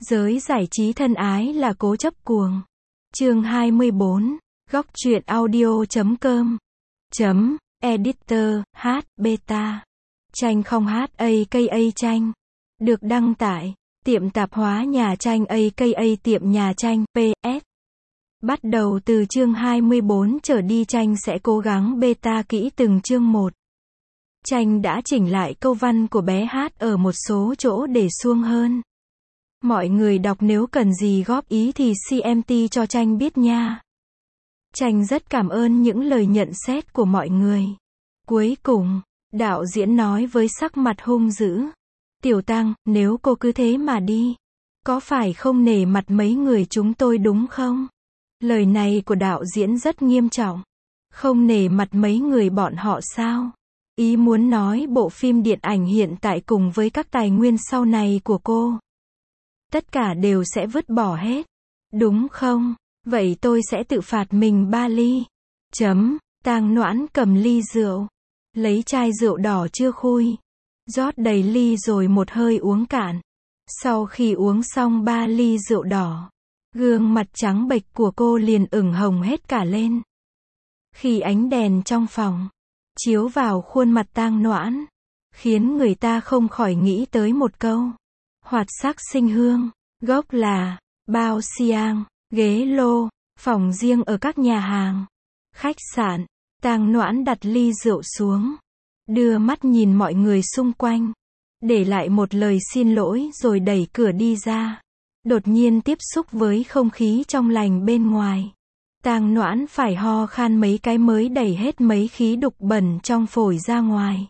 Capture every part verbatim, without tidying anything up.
Giới giải trí thân ái là cố chấp cuồng. Chương hai mươi bốn, góc truyện audio chấm com chấm editor h beta tranh không h aka tranh được đăng tại tiệm tạp hóa nhà tranh aka tiệm nhà tranh ps. Bắt đầu từ chương hai mươi bốn trở đi tranh sẽ cố gắng beta kỹ từng chương một. Tranh đã chỉnh lại câu văn của bé Hát ở một số chỗ để suông hơn. Mọi người đọc nếu cần gì góp ý thì xê em tê cho Tranh biết nha. Tranh rất cảm ơn những lời nhận xét của mọi người. Cuối cùng, đạo diễn nói với sắc mặt hung dữ. Tiểu Tăng, nếu cô cứ thế mà đi, có phải không nể mặt mấy người chúng tôi đúng không? Lời này của đạo diễn rất nghiêm trọng. Không nể mặt mấy người bọn họ sao? Ý muốn nói bộ phim điện ảnh hiện tại cùng với các tài nguyên sau này của cô, tất cả đều sẽ vứt bỏ hết. Đúng không? Vậy tôi sẽ tự phạt mình ba ly. Chấm. Tang Noãn cầm ly rượu. Lấy chai rượu đỏ chưa khui. Rót đầy ly rồi một hơi uống cạn. Sau khi uống xong ba ly rượu đỏ, gương mặt trắng bệch của cô liền ửng hồng hết cả lên. Khi ánh đèn trong phòng chiếu vào khuôn mặt Tang Noãn, khiến người ta không khỏi nghĩ tới một câu. Hoạt sắc sinh hương, gốc là bao xiang, ghế lô, phòng riêng ở các nhà hàng, khách sạn. Tang Noãn đặt ly rượu xuống, đưa mắt nhìn mọi người xung quanh, để lại một lời xin lỗi rồi đẩy cửa đi ra. Đột nhiên tiếp xúc với không khí trong lành bên ngoài, Tang Noãn phải ho khan mấy cái mới đẩy hết mấy khí đục bẩn trong phổi ra ngoài.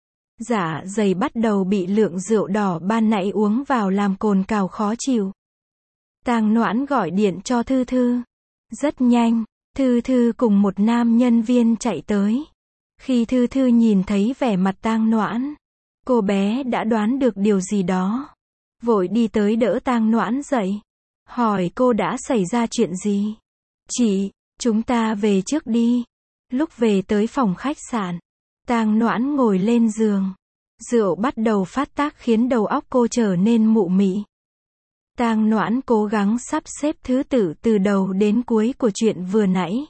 Dạ dày bắt đầu bị lượng rượu đỏ ban nãy uống vào làm cồn cào khó chịu. Tang Noãn gọi điện cho Thư Thư. Rất nhanh, Thư Thư cùng một nam nhân viên chạy tới. Khi Thư Thư nhìn thấy vẻ mặt Tang Noãn, cô bé đã đoán được điều gì đó. Vội đi tới đỡ Tang Noãn dậy. Hỏi cô đã xảy ra chuyện gì. Chị, chúng ta về trước đi. Lúc về tới phòng khách sạn, Tang Noãn ngồi lên giường. Rượu bắt đầu phát tác khiến đầu óc cô trở nên mụ mị. Tang Noãn cố gắng sắp xếp thứ tự từ đầu đến cuối của chuyện vừa nãy.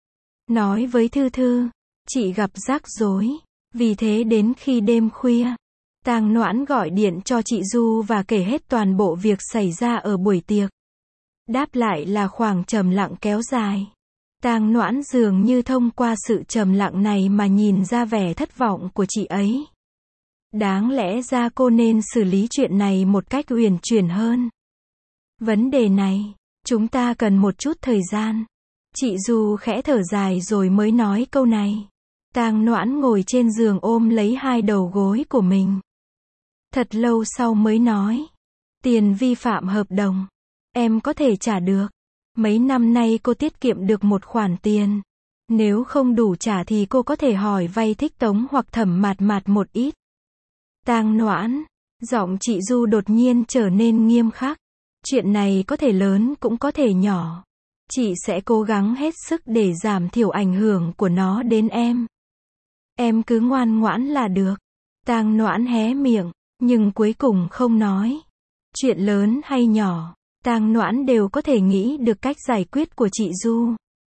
Nói với Thư Thư, chị gặp rắc rối. Vì thế đến khi đêm khuya, Tang Noãn gọi điện cho chị Du và kể hết toàn bộ việc xảy ra ở buổi tiệc. Đáp lại là khoảng trầm lặng kéo dài. Tang Noãn dường như thông qua sự trầm lặng này mà nhìn ra vẻ thất vọng của chị ấy. Đáng lẽ ra cô nên xử lý chuyện này một cách uyển chuyển hơn. Vấn đề này, chúng ta cần một chút thời gian. Chị Du khẽ thở dài rồi mới nói câu này. Tang Noãn ngồi trên giường ôm lấy hai đầu gối của mình. Thật lâu sau mới nói. Tiền vi phạm hợp đồng, em có thể trả được. Mấy năm nay cô tiết kiệm được một khoản tiền. Nếu không đủ trả thì cô có thể hỏi vay Thích Tống hoặc Thẩm Mạt Mạt một ít. Tang Noãn, giọng chị Du đột nhiên trở nên nghiêm khắc. Chuyện này có thể lớn cũng có thể nhỏ. Chị sẽ cố gắng hết sức để giảm thiểu ảnh hưởng của nó đến em. Em cứ ngoan ngoãn là được. Tang Noãn hé miệng, nhưng cuối cùng không nói. Chuyện lớn hay nhỏ, Tang Noãn đều có thể nghĩ được cách giải quyết của chị Du.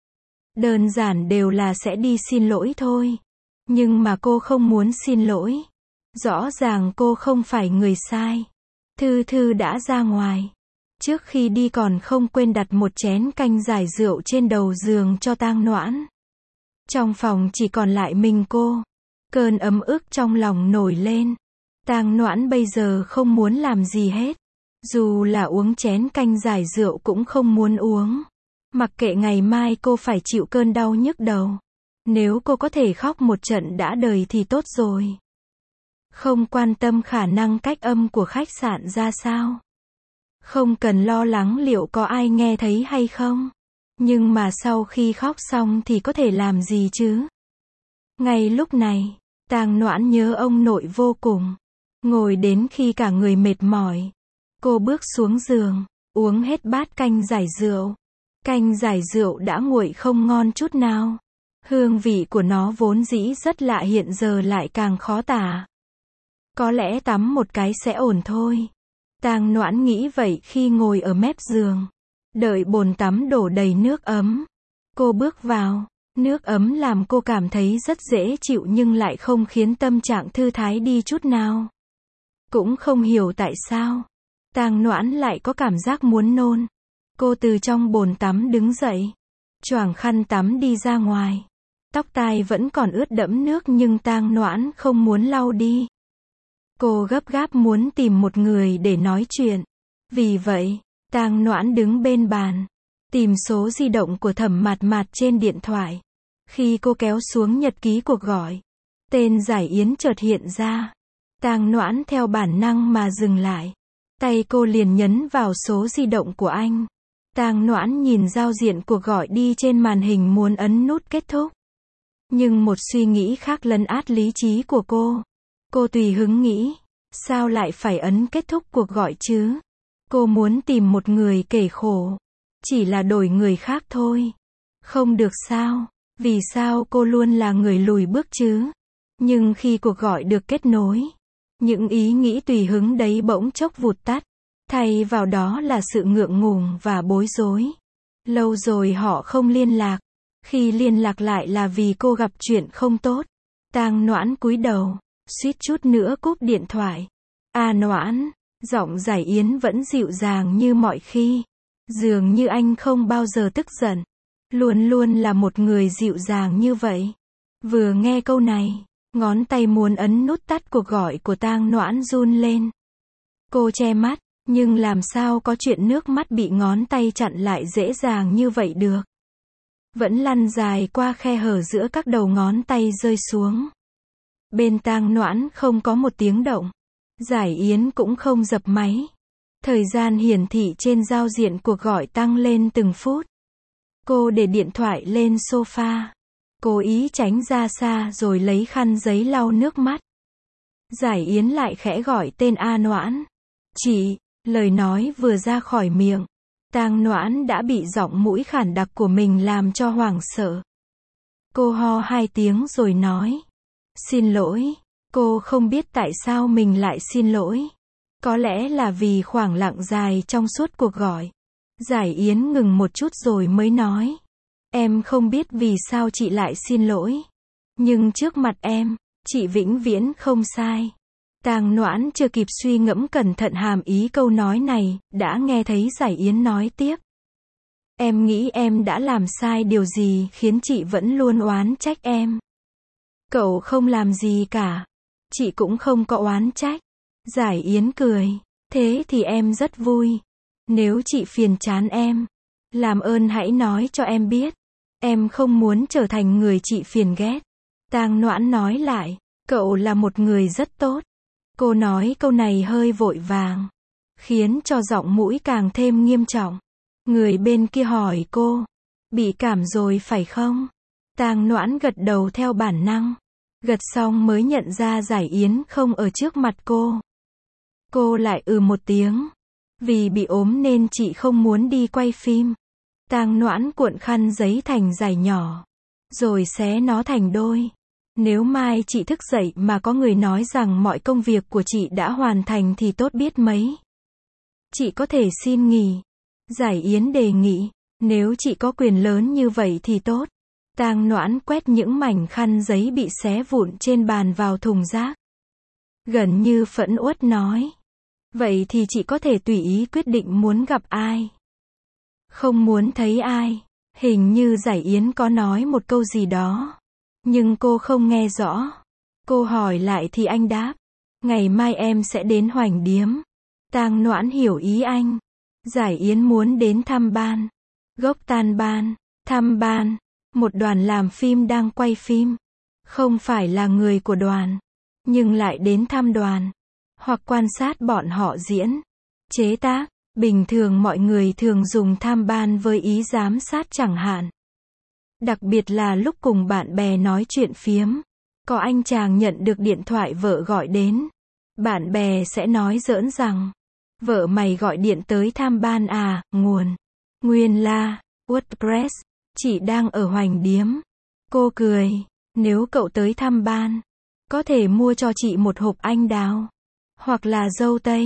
Đơn giản đều là sẽ đi xin lỗi thôi. Nhưng mà cô không muốn xin lỗi. Rõ ràng cô không phải người sai. Thư Thư đã ra ngoài. Trước khi đi còn không quên đặt một chén canh giải rượu trên đầu giường cho Tang Noãn. Trong phòng chỉ còn lại mình cô. Cơn ấm ức trong lòng nổi lên. Tang Noãn bây giờ không muốn làm gì hết. Dù là uống chén canh giải rượu cũng không muốn uống. Mặc kệ ngày mai cô phải chịu cơn đau nhức đầu. Nếu cô có thể khóc một trận đã đời thì tốt rồi. Không quan tâm khả năng cách âm của khách sạn ra sao. Không cần lo lắng liệu có ai nghe thấy hay không. Nhưng mà sau khi khóc xong thì có thể làm gì chứ? Ngay lúc này, Tang Noãn nhớ ông nội vô cùng. Ngồi đến khi cả người mệt mỏi. Cô bước xuống giường, uống hết bát canh giải rượu. Canh giải rượu đã nguội không ngon chút nào. Hương vị của nó vốn dĩ rất lạ hiện giờ lại càng khó tả. Có lẽ tắm một cái sẽ ổn thôi. Tang Noãn nghĩ vậy khi ngồi ở mép giường. Đợi bồn tắm đổ đầy nước ấm. Cô bước vào. Nước ấm làm cô cảm thấy rất dễ chịu nhưng lại không khiến tâm trạng thư thái đi chút nào. Cũng không hiểu tại sao. Tang Noãn lại có cảm giác muốn nôn. Cô từ trong bồn tắm đứng dậy. Choàng khăn tắm đi ra ngoài. Tóc tai vẫn còn ướt đẫm nước nhưng Tang Noãn không muốn lau đi. Cô gấp gáp muốn tìm một người để nói chuyện. Vì vậy, Tang Noãn đứng bên bàn. Tìm số di động của Thẩm Mạt Mạt trên điện thoại. Khi cô kéo xuống nhật ký cuộc gọi, tên Giải Yến chợt hiện ra. Tang Noãn theo bản năng mà dừng lại. Tay cô liền nhấn vào số di động của anh. Tang Noãn nhìn giao diện cuộc gọi đi trên màn hình muốn ấn nút kết thúc. Nhưng một suy nghĩ khác lấn át lý trí của cô. Cô tùy hứng nghĩ, sao lại phải ấn kết thúc cuộc gọi chứ? Cô muốn tìm một người kể khổ. Chỉ là đổi người khác thôi. Không được sao? Vì sao cô luôn là người lùi bước chứ? Nhưng khi cuộc gọi được kết nối, những ý nghĩ tùy hứng đấy bỗng chốc vụt tắt. Thay vào đó là sự ngượng ngùng và bối rối. Lâu rồi họ không liên lạc. Khi liên lạc lại là vì cô gặp chuyện không tốt. Tang Noãn cúi đầu, suýt chút nữa cúp điện thoại. À Noãn, giọng Giải Yến vẫn dịu dàng như mọi khi. Dường như anh không bao giờ tức giận. Luôn luôn là một người dịu dàng như vậy. Vừa nghe câu này, ngón tay muốn ấn nút tắt cuộc gọi của Tang Noãn run lên. Cô che mắt, nhưng làm sao có chuyện nước mắt bị ngón tay chặn lại dễ dàng như vậy được. Vẫn lăn dài qua khe hở giữa các đầu ngón tay rơi xuống. Bên Tang Noãn không có một tiếng động. Giải Yến cũng không dập máy. Thời gian hiển thị trên giao diện cuộc gọi tăng lên từng phút. Cô để điện thoại lên sofa. Cố ý tránh ra xa rồi lấy khăn giấy lau nước mắt. Giải Yến lại khẽ gọi tên A Noãn. Chị, lời nói vừa ra khỏi miệng. Tang Noãn đã bị giọng mũi khản đặc của mình làm cho hoảng sợ. Cô ho hai tiếng rồi nói. Xin lỗi. Cô không biết tại sao mình lại xin lỗi. Có lẽ là vì khoảng lặng dài trong suốt cuộc gọi. Giải Yến ngừng một chút rồi mới nói. Em không biết vì sao chị lại xin lỗi. Nhưng trước mặt em, chị vĩnh viễn không sai. Tang Noãn chưa kịp suy ngẫm cẩn thận hàm ý câu nói này, đã nghe thấy Giải Yến nói tiếp. Em nghĩ em đã làm sai điều gì khiến chị vẫn luôn oán trách em. Cậu không làm gì cả. Chị cũng không có oán trách. Giải Yến cười. Thế thì em rất vui. Nếu chị phiền chán em, làm ơn hãy nói cho em biết. Em không muốn trở thành người chị phiền ghét. Tang Noãn nói lại. Cậu là một người rất tốt. Cô nói câu này hơi vội vàng, khiến cho giọng mũi càng thêm nghiêm trọng. Người bên kia hỏi cô. Bị cảm rồi phải không? Tang Noãn gật đầu theo bản năng. Gật xong mới nhận ra Giải Yến không ở trước mặt cô. Cô lại ừ một tiếng. Vì bị ốm nên chị không muốn đi quay phim. Tang Noãn cuộn khăn giấy thành dải nhỏ, rồi xé nó thành đôi. Nếu mai chị thức dậy mà có người nói rằng mọi công việc của chị đã hoàn thành thì tốt biết mấy. Chị có thể xin nghỉ. Giải Yến đề nghị. Nếu chị có quyền lớn như vậy thì tốt. Tang Noãn quét những mảnh khăn giấy bị xé vụn trên bàn vào thùng rác. Gần như phẫn uất nói. Vậy thì chị có thể tùy ý quyết định muốn gặp ai. Không muốn thấy ai. Hình như Giải Yến có nói một câu gì đó. Nhưng cô không nghe rõ. Cô hỏi lại thì anh đáp. Ngày mai em sẽ đến Hoành Điếm. Tang Noãn hiểu ý anh. Giải Yến muốn đến thăm ban. Gốc Tan Ban. Thăm ban. Một đoàn làm phim đang quay phim. Không phải là người của đoàn. Nhưng lại đến thăm đoàn. Hoặc quan sát bọn họ diễn. Chế tác. Bình thường mọi người thường dùng tham ban với ý giám sát chẳng hạn. Đặc biệt là lúc cùng bạn bè nói chuyện phiếm. Có anh chàng nhận được điện thoại vợ gọi đến. Bạn bè sẽ nói giỡn rằng. Vợ mày gọi điện tới tham ban à, nguồn. Nguyên la, WordPress. Chị đang ở Hoành Điếm. Cô cười. Nếu cậu tới thăm ban, có thể mua cho chị một hộp anh đào. Hoặc là dâu tây.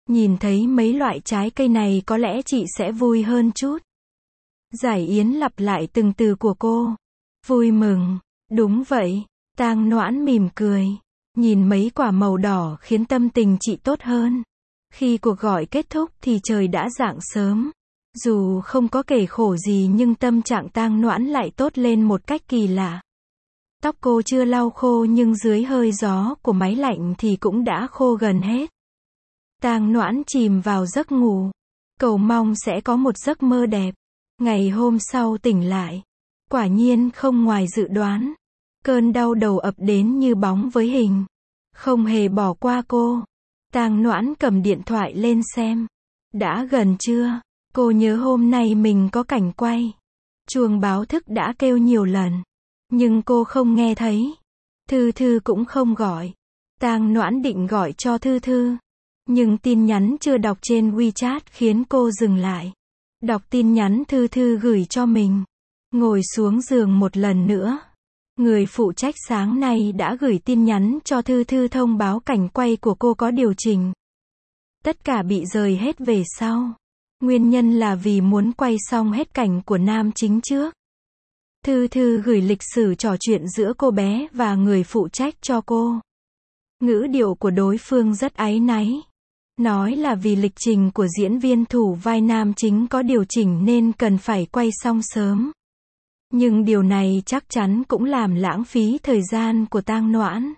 Nhìn thấy mấy loại trái cây này có lẽ chị sẽ vui hơn chút. Giải Yến lặp lại từng từ của cô. Vui mừng. Đúng vậy. Tang Noãn mỉm cười. Nhìn mấy quả màu đỏ khiến tâm tình chị tốt hơn. Khi cuộc gọi kết thúc thì trời đã rạng sớm. Dù không có kể khổ gì nhưng tâm trạng Tang Noãn lại tốt lên một cách kỳ lạ. Tóc cô chưa lau khô nhưng dưới hơi gió của máy lạnh thì cũng đã khô gần hết. Tang Noãn chìm vào giấc ngủ. Cầu mong sẽ có một giấc mơ đẹp. Ngày hôm sau tỉnh lại. Quả nhiên không ngoài dự đoán. Cơn đau đầu ập đến như bóng với hình. Không hề bỏ qua cô. Tang Noãn cầm điện thoại lên xem. Đã gần trưa. Cô nhớ hôm nay mình có cảnh quay. Chuông báo thức đã kêu nhiều lần. Nhưng cô không nghe thấy. Thư Thư cũng không gọi. Tang Noãn định gọi cho Thư Thư. Nhưng tin nhắn chưa đọc trên WeChat khiến cô dừng lại. Đọc tin nhắn Thư Thư gửi cho mình. Ngồi xuống giường một lần nữa. Người phụ trách sáng nay đã gửi tin nhắn cho Thư Thư thông báo cảnh quay của cô có điều chỉnh. Tất cả bị rời hết về sau. Nguyên nhân là vì muốn quay xong hết cảnh của nam chính trước. Thư Thư gửi lịch sử trò chuyện giữa cô bé và người phụ trách cho cô. Ngữ điệu của đối phương rất áy náy. Nói là vì lịch trình của diễn viên thủ vai nam chính có điều chỉnh nên cần phải quay xong sớm. Nhưng điều này chắc chắn cũng làm lãng phí thời gian của Tang Noãn.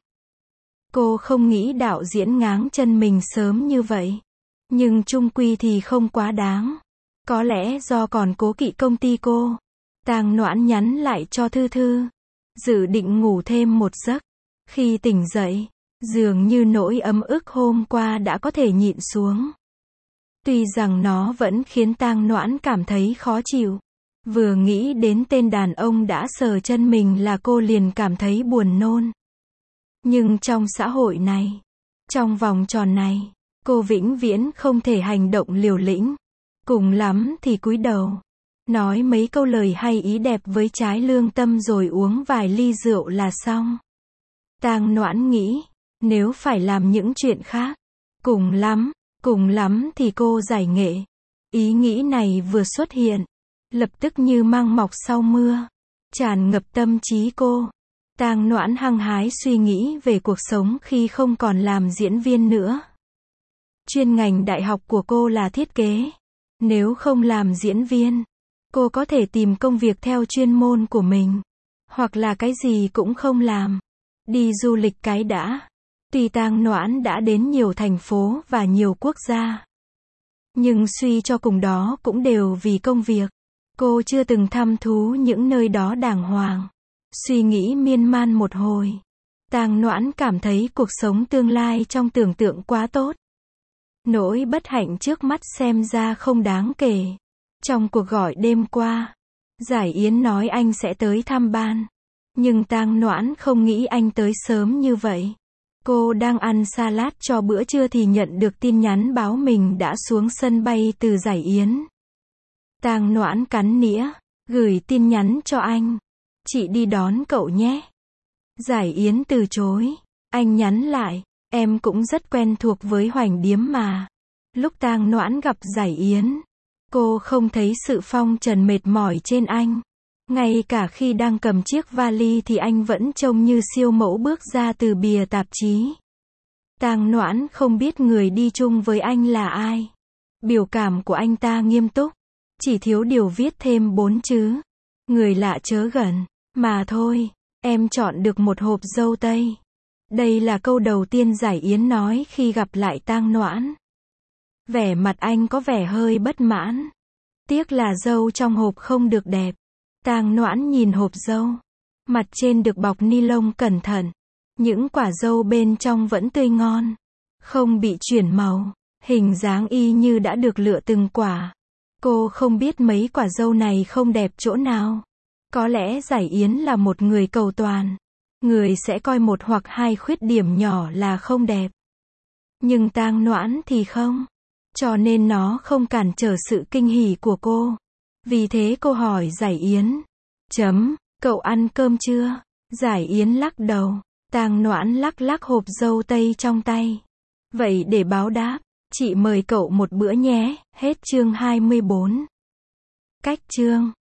Cô không nghĩ đạo diễn ngáng chân mình sớm như vậy. Nhưng chung quy thì không quá đáng. Có lẽ do còn cố kỵ công ty cô. Tang Noãn nhắn lại cho Thư Thư. Dự định ngủ thêm một giấc. Khi tỉnh dậy, dường như nỗi ấm ức hôm qua đã có thể nhịn xuống. Tuy rằng nó vẫn khiến Tang Noãn cảm thấy khó chịu. Vừa nghĩ đến tên đàn ông đã sờ chân mình là cô liền cảm thấy buồn nôn. Nhưng trong xã hội này, trong vòng tròn này, cô vĩnh viễn không thể hành động liều lĩnh. Cùng lắm thì cúi đầu. Nói mấy câu lời hay ý đẹp với trái lương tâm rồi uống vài ly rượu là xong. Tang Noãn nghĩ, nếu phải làm những chuyện khác, cùng lắm, cùng lắm thì cô giải nghệ. Ý nghĩ này vừa xuất hiện, lập tức như măng mọc sau mưa, tràn ngập tâm trí cô. Tang Noãn hăng hái suy nghĩ về cuộc sống khi không còn làm diễn viên nữa. Chuyên ngành đại học của cô là thiết kế. Nếu không làm diễn viên, cô có thể tìm công việc theo chuyên môn của mình. Hoặc là cái gì cũng không làm. Đi du lịch cái đã. Tuy Tang Noãn đã đến nhiều thành phố và nhiều quốc gia. Nhưng suy cho cùng đó cũng đều vì công việc. Cô chưa từng thăm thú những nơi đó đàng hoàng. Suy nghĩ miên man một hồi. Tang Noãn cảm thấy cuộc sống tương lai trong tưởng tượng quá tốt. Nỗi bất hạnh trước mắt xem ra không đáng kể. Trong cuộc gọi đêm qua, Giải Yến nói anh sẽ tới thăm ban. Nhưng Tang Noãn không nghĩ anh tới sớm như vậy. Cô đang ăn salad cho bữa trưa thì nhận được tin nhắn báo mình đã xuống sân bay từ Giải Yến. Tang Noãn cắn nĩa, gửi tin nhắn cho anh. Chị đi đón cậu nhé. Giải Yến từ chối. Anh nhắn lại, em cũng rất quen thuộc với Hoành Điếm mà. Lúc Tang Noãn gặp Giải Yến, cô không thấy sự phong trần mệt mỏi trên anh. Ngay cả khi đang cầm chiếc vali thì anh vẫn trông như siêu mẫu bước ra từ bìa tạp chí. Tang Noãn không biết người đi chung với anh là ai. Biểu cảm của anh ta nghiêm túc. Chỉ thiếu điều viết thêm bốn chữ. Người lạ chớ gần. Mà thôi, em chọn được một hộp dâu tây. Đây là câu đầu tiên Giải Yến nói khi gặp lại Tang Noãn. Vẻ mặt anh có vẻ hơi bất mãn. Tiếc là dâu trong hộp không được đẹp. Tang Noãn nhìn hộp dâu. Mặt trên được bọc ni lông cẩn thận. Những quả dâu bên trong vẫn tươi ngon. Không bị chuyển màu. Hình dáng y như đã được lựa từng quả. Cô không biết mấy quả dâu này không đẹp chỗ nào. Có lẽ Giải Yến là một người cầu toàn. Người sẽ coi một hoặc hai khuyết điểm nhỏ là không đẹp. Nhưng Tang Noãn thì không. Cho nên nó không cản trở sự kinh hỉ của cô. Vì thế cô hỏi Giải Yến. Chấm, cậu ăn cơm chưa? Giải Yến lắc đầu. Tang Noãn lắc lắc hộp dâu tây trong tay. Vậy để báo đáp, Chị mời cậu một bữa nhé, hết chương hai mươi bốn. Cách chương